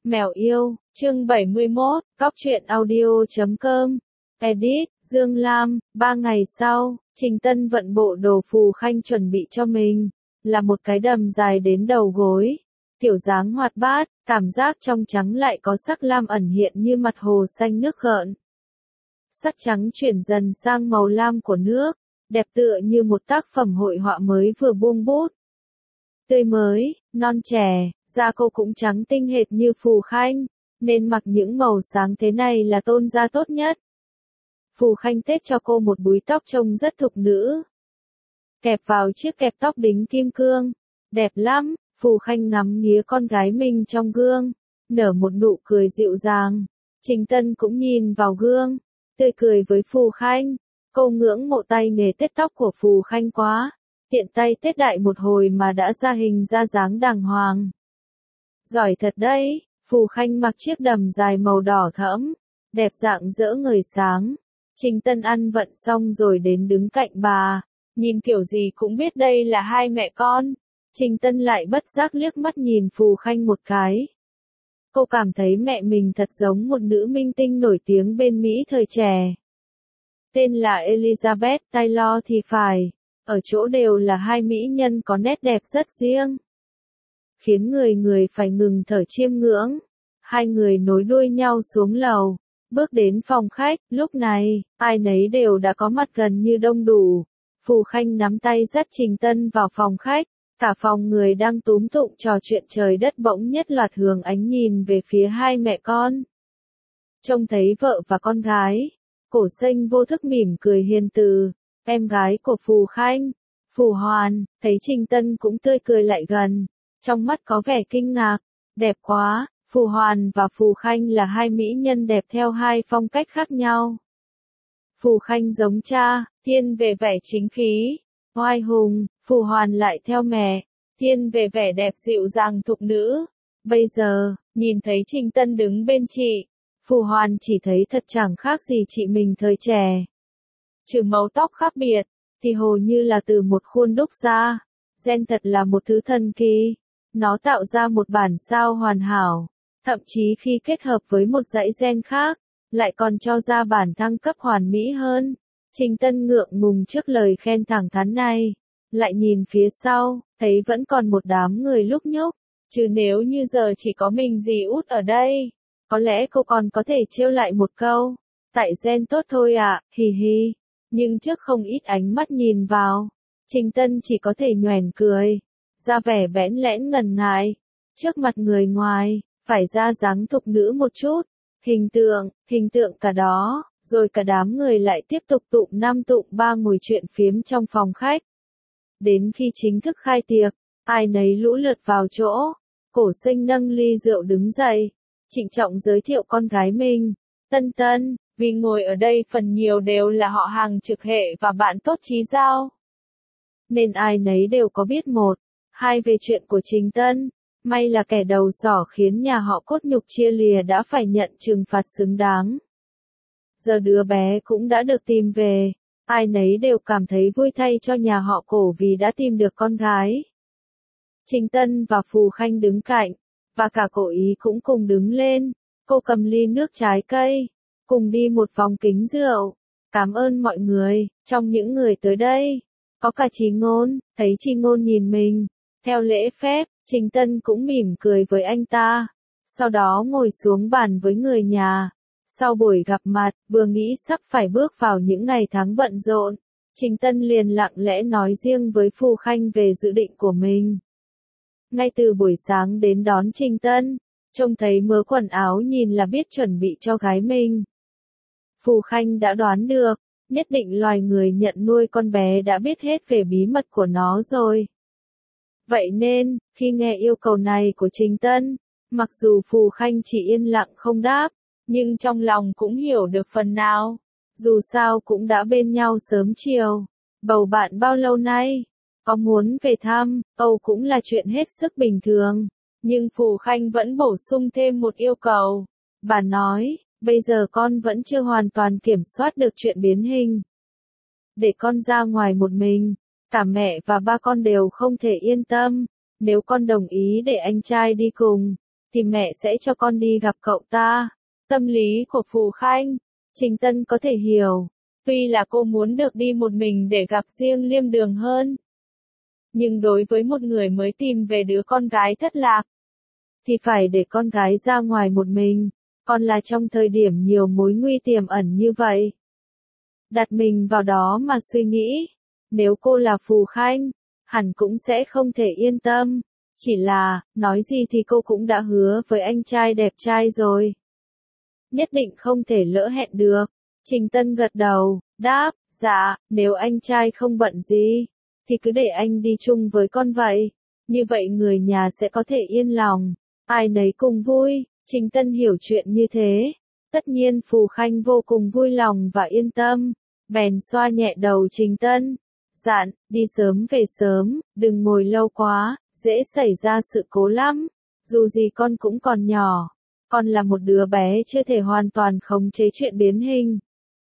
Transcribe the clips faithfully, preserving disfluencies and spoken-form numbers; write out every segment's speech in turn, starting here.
Mèo yêu, chương bảy mươi mốt, cóc truyện audio chấm com. Edit, Dương Lam. Ba ngày sau, Trình Tân vận bộ đồ Phù Khanh chuẩn bị cho mình, là một cái đầm dài đến đầu gối. Kiểu dáng hoạt bát, cảm giác trong trắng lại có sắc lam ẩn hiện như mặt hồ xanh nước gợn. Sắc trắng chuyển dần sang màu lam của nước, đẹp tựa như một tác phẩm hội họa mới vừa buông bút. Tươi mới, non trẻ, da cô cũng trắng tinh hệt như Phù Khanh, nên mặc những màu sáng thế này là tôn da tốt nhất. Phù Khanh tết cho cô một búi tóc trông rất thục nữ. Kẹp vào chiếc kẹp tóc đính kim cương, đẹp lắm. Phù Khanh ngắm nghía con gái mình trong gương, nở một nụ cười dịu dàng. Trình Tân cũng nhìn vào gương, tươi cười với Phù Khanh. Cô ngưỡng mộ tay nghề tết tóc của Phù Khanh quá. Tiện tay tết đại một hồi mà đã ra hình ra dáng đàng hoàng. Giỏi thật đấy, Phù Khanh mặc chiếc đầm dài màu đỏ thẫm, đẹp rạng rỡ ngời sáng. Trình Tân ăn vận xong rồi đến đứng cạnh bà, nhìn kiểu gì cũng biết đây là hai mẹ con. Trình Tân lại bất giác liếc mắt nhìn Phù Khanh một cái. Cô cảm thấy mẹ mình thật giống một nữ minh tinh nổi tiếng bên Mỹ thời trẻ. Tên là Elizabeth Taylor thì phải, ở chỗ đều là hai mỹ nhân có nét đẹp rất riêng. Khiến người người phải ngừng thở chiêm ngưỡng. Hai người nối đuôi nhau xuống lầu, bước đến phòng khách, lúc này, ai nấy đều đã có mặt gần như đông đủ. Phù Khanh nắm tay dắt Trình Tân vào phòng khách. Cả phòng người đang túm tụng trò chuyện trời đất bỗng nhất loạt hướng ánh nhìn về phía hai mẹ con. Trông thấy vợ và con gái, Cổ Xanh vô thức mỉm cười hiền từ, em gái của Phù Khanh, Phù Hoàn, thấy Trình Tân cũng tươi cười lại gần, trong mắt có vẻ kinh ngạc, đẹp quá. Phù Hoàn và Phù Khanh là hai mỹ nhân đẹp theo hai phong cách khác nhau. Phù Khanh giống cha, thiên về vẻ chính khí, oai hùng. Phù Hoàn lại theo mẹ, thiên về vẻ đẹp dịu dàng thục nữ. Bây giờ, nhìn thấy Trình Tân đứng bên chị, Phù Hoàn chỉ thấy thật chẳng khác gì chị mình thời trẻ. Trừ màu tóc khác biệt, thì hồ như là từ một khuôn đúc ra. Gen thật là một thứ thần kỳ. Nó tạo ra một bản sao hoàn hảo. Thậm chí khi kết hợp với một dãy gen khác, lại còn cho ra bản thăng cấp hoàn mỹ hơn. Trình Tân ngượng ngùng trước lời khen thẳng thắn này. Lại nhìn phía sau, thấy vẫn còn một đám người lúc nhúc. Chứ nếu như giờ chỉ có mình dì út ở đây, có lẽ cô còn có thể trêu lại một câu. Tại gen tốt thôi ạ, à, hì hì. Nhưng trước không ít ánh mắt nhìn vào, Trình Tân chỉ có thể nhoẻn cười, ra vẻ bẽn lẽn ngần ngại. Trước mặt người ngoài, phải ra dáng thục nữ một chút. Hình tượng, hình tượng cả đó, rồi cả đám người lại tiếp tục tụng năm tụng ba ngồi chuyện phiếm trong phòng khách. Đến khi chính thức khai tiệc, ai nấy lũ lượt vào chỗ. Cổ Xanh nâng ly rượu đứng dậy, trịnh trọng giới thiệu con gái mình, Tân Tân, vì ngồi ở đây phần nhiều đều là họ hàng trực hệ và bạn tốt chí giao. Nên ai nấy đều có biết một, hai về chuyện của Trình Tân. May là kẻ đầu sỏ khiến nhà họ cốt nhục chia lìa đã phải nhận trừng phạt xứng đáng. Giờ đứa bé cũng đã được tìm về. Ai nấy đều cảm thấy vui thay cho nhà họ Cổ vì đã tìm được con gái. Trình Tân và Phù Khanh đứng cạnh, và cả Cổ Ý cũng cùng đứng lên. Cô cầm ly nước trái cây, cùng đi một vòng kính rượu. Cảm ơn mọi người. Trong những người tới đây, có cả Chí Ngôn. Thấy Chí Ngôn nhìn mình, theo lễ phép, Trình Tân cũng mỉm cười với anh ta. Sau đó ngồi xuống bàn với người nhà. Sau buổi gặp mặt, vừa nghĩ sắp phải bước vào những ngày tháng bận rộn, Trình Tân liền lặng lẽ nói riêng với Phù Khanh về dự định của mình. Ngay từ buổi sáng đến đón Trình Tân, trông thấy mớ quần áo nhìn là biết chuẩn bị cho gái mình. Phù Khanh đã đoán được, nhất định loài người nhận nuôi con bé đã biết hết về bí mật của nó rồi. Vậy nên, khi nghe yêu cầu này của Trình Tân, mặc dù Phù Khanh chỉ yên lặng không đáp, nhưng trong lòng cũng hiểu được phần nào. Dù sao cũng đã bên nhau sớm chiều, bầu bạn bao lâu nay, có muốn về thăm, Âu cũng là chuyện hết sức bình thường. Nhưng Phù Khanh vẫn bổ sung thêm một yêu cầu. Bà nói, bây giờ con vẫn chưa hoàn toàn kiểm soát được chuyện biến hình. Để con ra ngoài một mình, cả mẹ và ba con đều không thể yên tâm. Nếu con đồng ý để anh trai đi cùng, thì mẹ sẽ cho con đi gặp cậu ta. Tâm lý của Phù Khanh, Trình Tân có thể hiểu. Tuy là cô muốn được đi một mình để gặp riêng Liêm Đường hơn. Nhưng đối với một người mới tìm về đứa con gái thất lạc, thì phải để con gái ra ngoài một mình, còn là trong thời điểm nhiều mối nguy tiềm ẩn như vậy. Đặt mình vào đó mà suy nghĩ, nếu cô là Phù Khanh, hẳn cũng sẽ không thể yên tâm. Chỉ là, nói gì thì cô cũng đã hứa với anh trai đẹp trai rồi. Nhất định không thể lỡ hẹn được. Trình Tân gật đầu, đáp, dạ, nếu anh trai không bận gì, thì cứ để anh đi chung với con vậy. Như vậy người nhà sẽ có thể yên lòng, ai nấy cùng vui. Trình Tân hiểu chuyện như thế. Tất nhiên Phù Khanh vô cùng vui lòng và yên tâm. Bèn xoa nhẹ đầu Trình Tân, dặn, đi sớm về sớm, đừng ngồi lâu quá, dễ xảy ra sự cố lắm. Dù gì con cũng còn nhỏ, con là một đứa bé chưa thể hoàn toàn khống chế chuyện biến hình.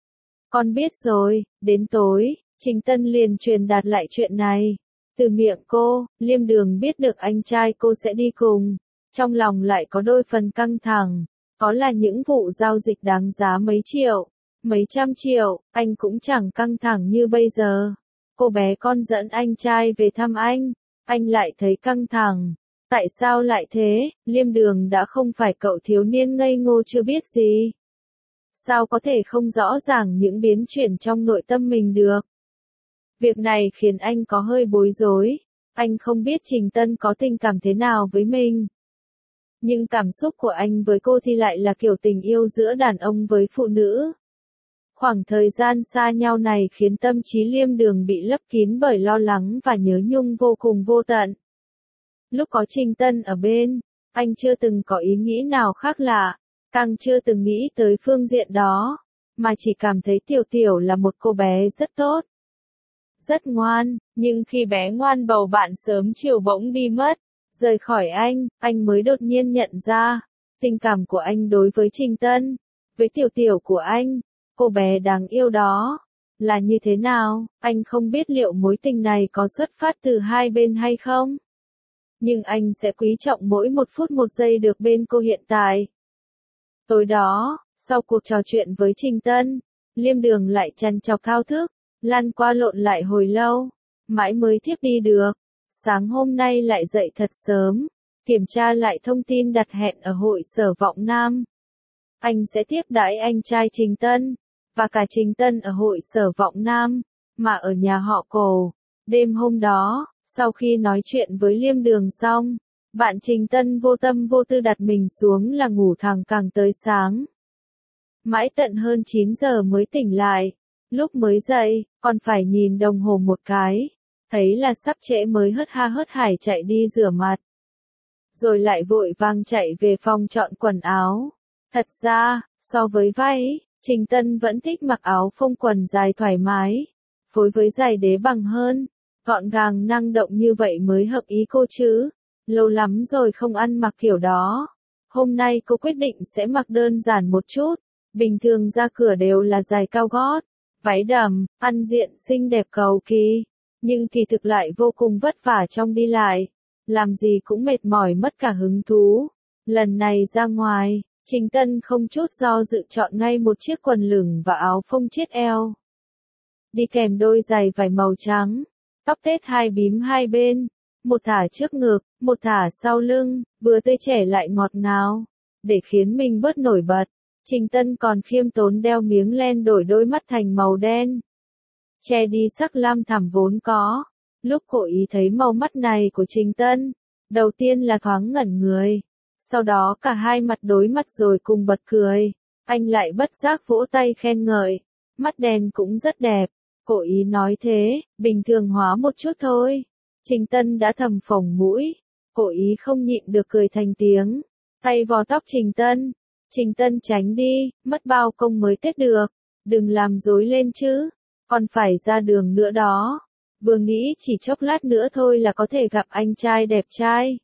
Con biết rồi. Đến tối, Trình Tân liền truyền đạt lại chuyện này. Từ miệng cô, Liêm Đường biết được anh trai cô sẽ đi cùng. Trong lòng lại có đôi phần căng thẳng. Có là những vụ giao dịch đáng giá mấy triệu, mấy trăm triệu, anh cũng chẳng căng thẳng như bây giờ. Cô bé con dẫn anh trai về thăm anh, anh lại thấy căng thẳng. Tại sao lại thế? Liêm Đường đã không phải cậu thiếu niên ngây ngô chưa biết gì. Sao có thể không rõ ràng những biến chuyển trong nội tâm mình được? Việc này khiến anh có hơi bối rối. Anh không biết Trình Tân có tình cảm thế nào với mình. Nhưng cảm xúc của anh với cô thì lại là kiểu tình yêu giữa đàn ông với phụ nữ. Khoảng thời gian xa nhau này khiến tâm trí Liêm Đường bị lấp kín bởi lo lắng và nhớ nhung vô cùng vô tận. Lúc có Trình Tân ở bên, anh chưa từng có ý nghĩ nào khác lạ, càng chưa từng nghĩ tới phương diện đó, mà chỉ cảm thấy Tiểu Tiểu là một cô bé rất tốt, rất ngoan, nhưng khi bé ngoan bầu bạn sớm chiều bỗng đi mất, rời khỏi anh, anh mới đột nhiên nhận ra, tình cảm của anh đối với Trình Tân, với Tiểu Tiểu của anh, cô bé đáng yêu đó, là như thế nào. Anh không biết liệu mối tình này có xuất phát từ hai bên hay không. Nhưng anh sẽ quý trọng mỗi một phút một giây được bên cô hiện tại. Tối đó, sau cuộc trò chuyện với Trình Tân, Liêm Đường lại trằn trọc thao thức, lăn qua lộn lại hồi lâu, mãi mới thiếp đi được. Sáng hôm nay lại dậy thật sớm, kiểm tra lại thông tin đặt hẹn ở hội Sở Vọng Nam. Anh sẽ tiếp đãi anh trai Trình Tân, và cả Trình Tân ở hội Sở Vọng Nam, mà ở nhà họ Cổ. Đêm hôm đó, sau khi nói chuyện với Liêm Đường xong, bạn Trình Tân vô tâm vô tư đặt mình xuống là ngủ thẳng càng tới sáng. Mãi tận hơn chín giờ mới tỉnh lại, lúc mới dậy, còn phải nhìn đồng hồ một cái, thấy là sắp trễ mới hớt ha hớt hải chạy đi rửa mặt. Rồi lại vội vàng chạy về phòng chọn quần áo. Thật ra, so với váy, Trình Tân vẫn thích mặc áo phông quần dài thoải mái, phối với giày đế bằng hơn, gọn gàng năng động như vậy mới hợp ý cô chứ. Lâu lắm rồi không ăn mặc kiểu đó. Hôm nay cô quyết định sẽ mặc đơn giản một chút. Bình thường ra cửa đều là giày cao gót, váy đầm, ăn diện xinh đẹp cầu kỳ. Nhưng kỳ thực lại vô cùng vất vả trong đi lại. Làm gì cũng mệt mỏi mất cả hứng thú. Lần này ra ngoài, Trình Tân không chút do dự chọn ngay một chiếc quần lửng và áo phông chiết eo. Đi kèm đôi giày vải màu trắng. Tóc tết hai bím hai bên. Một thả trước ngực, một thả sau lưng, vừa tươi trẻ lại ngọt ngào. Để khiến mình bớt nổi bật, Trình Tân còn khiêm tốn đeo miếng len đổi đôi mắt thành màu đen, che đi sắc lam thẳm vốn có. Lúc cô ý thấy màu mắt này của Trình Tân, đầu tiên là thoáng ngẩn người, sau đó cả hai mặt đối mặt rồi cùng bật cười. Anh lại bất giác vỗ tay khen ngợi, mắt đen cũng rất đẹp. Cô ý nói thế, bình thường hóa một chút thôi. Trình Tân đã thầm phồng mũi, cô ý không nhịn được cười thành tiếng, tay vò tóc Trình Tân. Trình Tân tránh đi, mất bao công mới tết được, đừng làm rối lên chứ, còn phải ra đường nữa đó. Vừa nghĩ chỉ chốc lát nữa thôi là có thể gặp anh trai đẹp trai.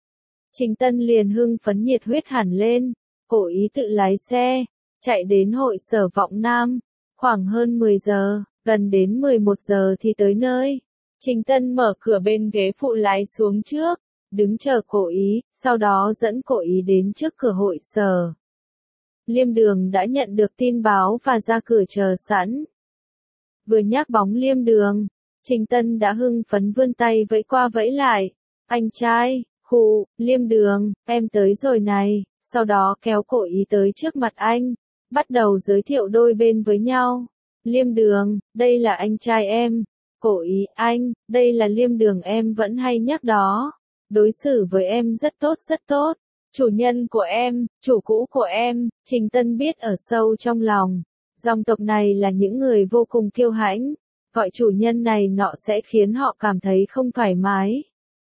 Trình Tân liền hưng phấn nhiệt huyết hẳn lên, cô ý tự lái xe, chạy đến hội Sở Vọng Nam, khoảng hơn mười giờ, gần đến mười một giờ thì tới nơi. Trình Tân mở cửa bên ghế phụ lái xuống trước, đứng chờ Cổ Ý, sau đó dẫn Cổ Ý đến trước cửa hội sở. Liêm Đường đã nhận được tin báo và ra cửa chờ sẵn. Vừa nhắc bóng Liêm Đường, Trình Tân đã hưng phấn vươn tay vẫy qua vẫy lại. Anh trai, khụ, Liêm Đường, em tới rồi này, sau đó kéo Cổ Ý tới trước mặt anh, bắt đầu giới thiệu đôi bên với nhau. Liêm Đường, đây là anh trai em. Cổ Ý, anh, đây là Liêm Đường em vẫn hay nhắc đó. Đối xử với em rất tốt rất tốt. Chủ nhân của em, chủ cũ của em, Trình Tân biết ở sâu trong lòng. Dòng tộc này là những người vô cùng kiêu hãnh. Gọi chủ nhân này nọ sẽ khiến họ cảm thấy không thoải mái.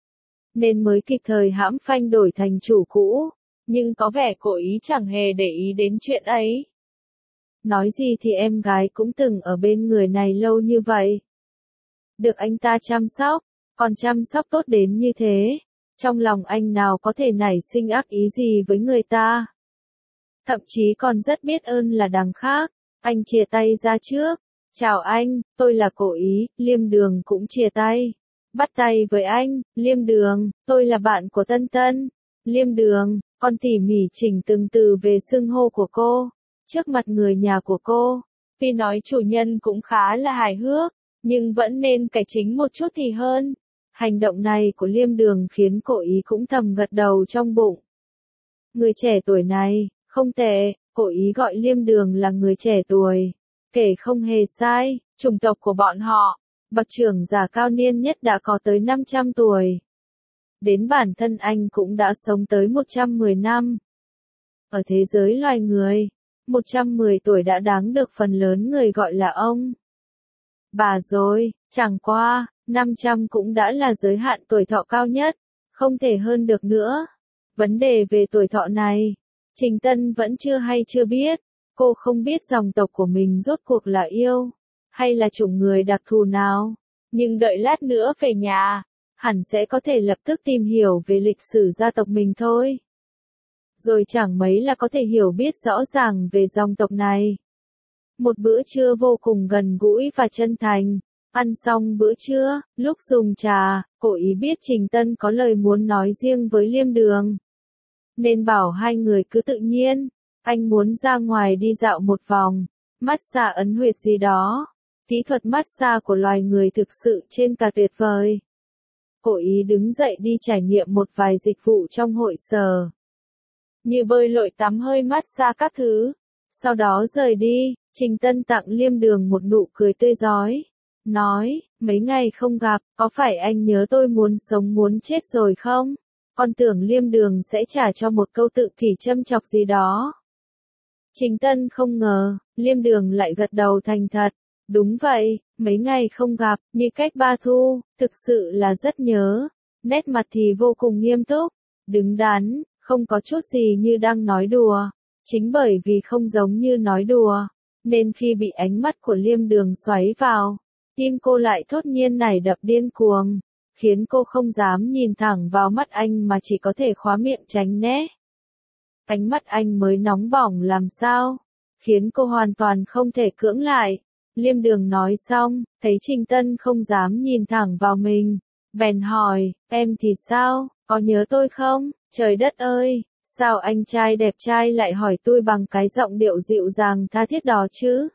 Nên mới kịp thời hãm phanh đổi thành chủ cũ. Nhưng có vẻ Cổ Ý chẳng hề để ý đến chuyện ấy. Nói gì thì em gái cũng từng ở bên người này lâu như vậy. Được anh ta chăm sóc, còn chăm sóc tốt đến như thế. Trong lòng anh nào có thể nảy sinh ác ý gì với người ta. Thậm chí còn rất biết ơn là đằng khác. Anh chìa tay ra trước. Chào anh, tôi là Cổ Ý. Liêm Đường cũng chìa tay. Bắt tay với anh. Liêm Đường, tôi là bạn của Tân Tân. Liêm Đường, con tỉ mỉ chỉnh từng từ về xưng hô của cô. Trước mặt người nhà của cô. Tuy nói chủ nhân cũng khá là hài hước, nhưng vẫn nên cải chính một chút thì hơn. Hành động này của Liêm Đường khiến Cổ Ý cũng thầm gật đầu trong bụng. Người trẻ tuổi này, không tệ, Cổ Ý gọi Liêm Đường là người trẻ tuổi. Kể không hề sai, chủng tộc của bọn họ, bậc trưởng giả cao niên nhất đã có tới năm trăm tuổi. Đến bản thân anh cũng đã sống tới một trăm mười năm. Ở thế giới loài người, một trăm mười tuổi đã đáng được phần lớn người gọi là ông. Bà rồi, chẳng qua, năm trăm cũng đã là giới hạn tuổi thọ cao nhất, không thể hơn được nữa. Vấn đề về tuổi thọ này, Trình Tân vẫn chưa hay chưa biết, cô không biết dòng tộc của mình rốt cuộc là yêu, hay là chủng người đặc thù nào, nhưng đợi lát nữa về nhà, hẳn sẽ có thể lập tức tìm hiểu về lịch sử gia tộc mình thôi. Rồi chẳng mấy là có thể hiểu biết rõ ràng về dòng tộc này. Một bữa trưa vô cùng gần gũi và chân thành. Ăn xong bữa trưa, lúc dùng trà, Cổ Ý biết Trình Tân có lời muốn nói riêng với Liêm Đường. Nên bảo hai người cứ tự nhiên. Anh muốn ra ngoài đi dạo một vòng, massage ấn huyệt gì đó. Kỹ thuật massage của loài người thực sự trên cả tuyệt vời. Cổ Ý đứng dậy đi trải nghiệm một vài dịch vụ trong hội sở. Như bơi lội tắm hơi massage các thứ. Sau đó rời đi, Trình Tân tặng Liêm Đường một nụ cười tươi rói. Nói, mấy ngày không gặp, có phải anh nhớ tôi muốn sống muốn chết rồi không? Con tưởng Liêm Đường sẽ trả cho một câu tự kỷ châm chọc gì đó. Trình Tân không ngờ, Liêm Đường lại gật đầu thành thật. Đúng vậy, mấy ngày không gặp, như cách ba thu, thực sự là rất nhớ. Nét mặt thì vô cùng nghiêm túc, đứng đắn, không có chút gì như đang nói đùa. Chính bởi vì không giống như nói đùa, nên khi bị ánh mắt của Liêm Đường xoáy vào, tim cô lại thốt nhiên nảy đập điên cuồng, khiến cô không dám nhìn thẳng vào mắt anh mà chỉ có thể khóa miệng tránh né. Ánh mắt anh mới nóng bỏng làm sao, khiến cô hoàn toàn không thể cưỡng lại. Liêm Đường nói xong, thấy Trình Tân không dám nhìn thẳng vào mình, bèn hỏi, em thì sao, có nhớ tôi không? Trời đất ơi, sao anh trai đẹp trai lại hỏi tôi bằng cái giọng điệu dịu dàng tha thiết đó chứ?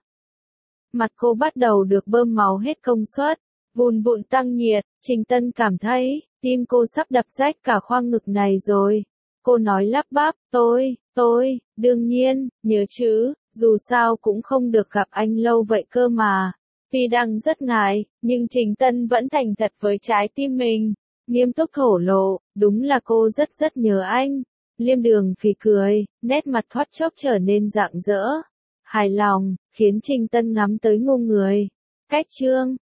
Mặt cô bắt đầu được bơm máu hết công suất, vùn vụn tăng nhiệt, Trình Tân cảm thấy, tim cô sắp đập rách cả khoang ngực này rồi. Cô nói lắp bắp, tôi, tôi, đương nhiên, nhớ chứ, dù sao cũng không được gặp anh lâu vậy cơ mà. Tuy đang rất ngại, nhưng Trình Tân vẫn thành thật với trái tim mình, nghiêm túc thổ lộ, đúng là cô rất rất nhớ anh. Liêm Đường phì cười, nét mặt thoát chốc trở nên rạng rỡ, hài lòng, khiến Trình Tân ngắm tới ngu người. Cách chương